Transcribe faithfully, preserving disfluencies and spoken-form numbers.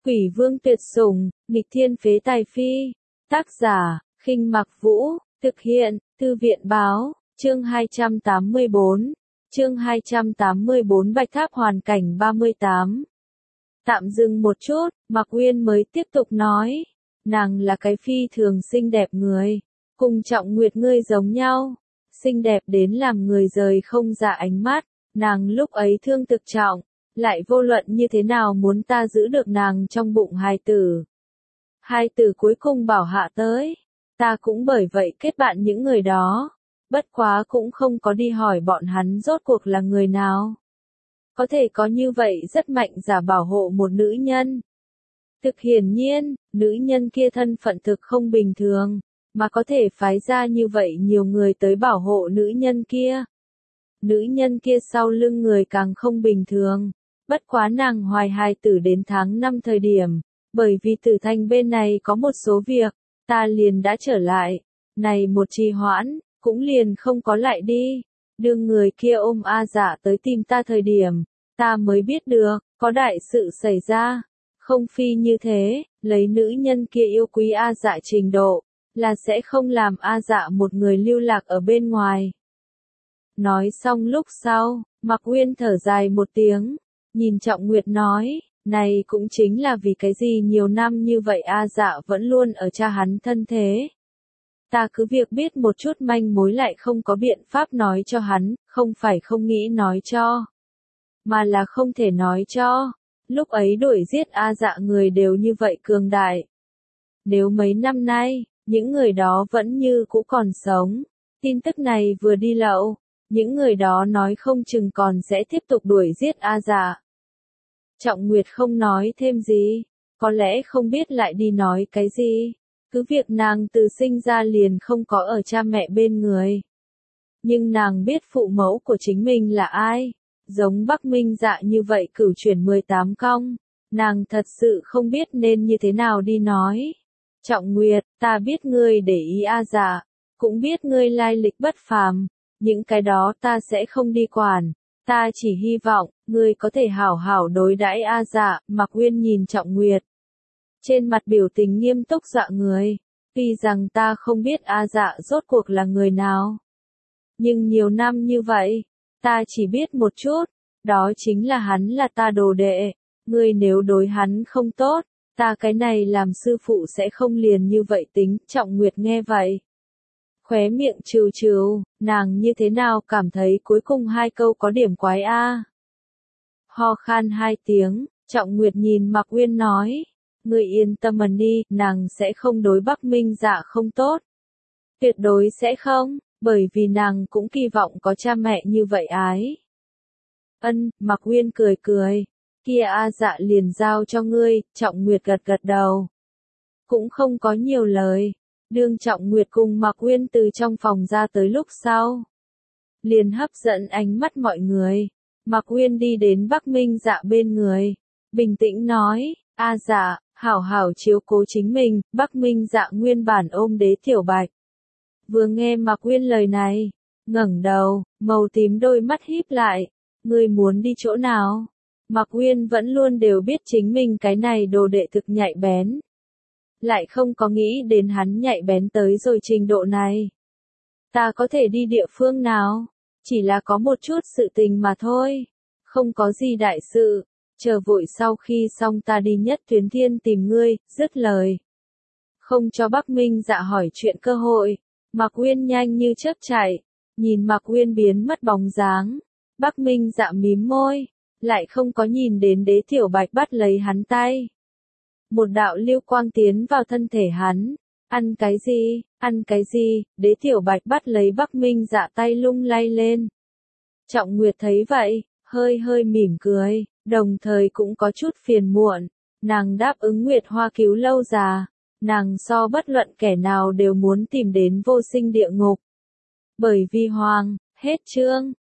Quỷ vương tuyệt sủng, nghịch thiên phế tài phi. Tác giả, Khinh Mặc Vũ, thực hiện, Thư viện báo, chương hai trăm tám mươi bốn. Chương hai trăm tám mươi bốn Bạch Tháp hoàn cảnh ba mươi tám. Tạm dừng một chút, Mạc Uyên mới tiếp tục nói. Nàng là cái phi thường xinh đẹp người. Cùng Trọng Nguyệt ngươi giống nhau. Xinh đẹp đến làm người rời không ra ánh mắt. Nàng lúc ấy thương thực trọng. Lại vô luận như thế nào muốn ta giữ được nàng trong bụng hài tử. Hài tử cuối cùng bảo hạ tới. Ta cũng bởi vậy kết bạn những người đó. Bất quá cũng không có đi hỏi bọn hắn rốt cuộc là người nào. Có thể có như vậy rất mạnh giả bảo hộ một nữ nhân. Thực hiển nhiên, nữ nhân kia thân phận thực không bình thường, mà có thể phái ra như vậy nhiều người tới bảo hộ nữ nhân kia. Nữ nhân kia sau lưng người càng không bình thường, bất quá nàng hoài hài tử đến tháng năm thời điểm, bởi vì Tử Thanh bên này có một số việc, ta liền đã trở lại, này một trì hoãn, cũng liền không có lại đi. Đương người kia ôm A Dạ tới tìm ta thời điểm, ta mới biết được, có đại sự xảy ra. Không phi như thế, lấy nữ nhân kia yêu quý A Dạ trình độ, là sẽ không làm A Dạ một người lưu lạc ở bên ngoài. Nói xong lúc sau, Mạc Uyên thở dài một tiếng, nhìn Trọng Nguyệt nói, này cũng chính là vì cái gì nhiều năm như vậy A Dạ vẫn luôn ở cha hắn thân thế. Ta cứ việc biết một chút manh mối lại không có biện pháp nói cho hắn, không phải không nghĩ nói cho, mà là không thể nói cho. Lúc ấy đuổi giết A Dạ người đều như vậy cường đại. Nếu mấy năm nay, những người đó vẫn như cũ còn sống, tin tức này vừa đi lậu, những người đó nói không chừng còn sẽ tiếp tục đuổi giết A Dạ. Trọng Nguyệt không nói thêm gì, có lẽ không biết lại đi nói cái gì. Cứ việc nàng từ sinh ra liền không có ở cha mẹ bên người. Nhưng nàng biết phụ mẫu của chính mình là ai. Giống Bắc Minh Dạ như vậy cửu chuyển mười tám cong. Nàng thật sự không biết nên như thế nào đi nói. Trọng Nguyệt, ta biết ngươi để ý A Dạ, cũng biết ngươi lai lịch bất phàm. Những cái đó ta sẽ không đi quản. Ta chỉ hy vọng, ngươi có thể hảo hảo đối đãi A Dạ. Mạc Uyên nhìn Trọng Nguyệt. Trên mặt biểu tình nghiêm túc dọa người. Tuy rằng ta không biết A Dạ rốt cuộc là người nào. Nhưng nhiều năm như vậy, ta chỉ biết một chút. Đó chính là hắn là ta đồ đệ. Ngươi nếu đối hắn không tốt, ta cái này làm sư phụ sẽ không liền như vậy tính. Trọng Nguyệt nghe vậy. Khóe miệng trừ trừ, nàng như thế nào cảm thấy cuối cùng hai câu có điểm quái a. Ho khan hai tiếng, Trọng Nguyệt nhìn Mạc Uyên nói. Ngươi yên tâm mà đi, nàng sẽ không đối Bắc Minh Dạ không tốt. Tuyệt đối sẽ không, bởi vì nàng cũng kỳ vọng có cha mẹ như vậy ái. Ân, Mạc Uyên cười cười, kia A Dạ liền giao cho ngươi. Trọng Nguyệt gật gật đầu. Cũng không có nhiều lời, đương Trọng Nguyệt cùng Mạc Uyên từ trong phòng ra tới lúc sau. Liền hấp dẫn ánh mắt mọi người. Mạc Uyên đi đến Bắc Minh Dạ bên người, bình tĩnh nói, A Dạ, hảo hảo chiếu cố chính mình. Bắc Minh Dạ nguyên bản ôm Đế Tiểu Bạch. Vừa nghe Mạc Uyên lời này, ngẩng đầu, màu tím đôi mắt híp lại. Ngươi muốn đi chỗ nào? Mạc Uyên vẫn luôn đều biết chính mình cái này đồ đệ thực nhạy bén. Lại không có nghĩ đến hắn nhạy bén tới rồi trình độ này. Ta có thể đi địa phương nào? Chỉ là có một chút sự tình mà thôi. Không có gì đại sự. Chờ vội sau khi xong ta đi Nhất Tuyến Thiên tìm ngươi. Dứt lời. Không cho Bắc Minh Dạ hỏi chuyện cơ hội. Mạc Uyên nhanh như chớp chạy. Nhìn Mạc Uyên biến mất bóng dáng. Bắc Minh Dạ mím môi. Lại không có nhìn đến Đế Tiểu Bạch bắt lấy hắn tay. Một đạo lưu quang tiến vào thân thể hắn. Ăn cái gì, ăn cái gì, Đế Tiểu Bạch bắt lấy Bắc Minh Dạ tay lung lay lên. Trọng Nguyệt thấy vậy, hơi hơi mỉm cười, đồng thời cũng có chút phiền muộn. Nàng đáp ứng Nguyệt Hoa cứu lâu già. Nàng so bất luận kẻ nào đều muốn tìm đến vô sinh địa ngục. Bởi vì Hoàng, hết chương.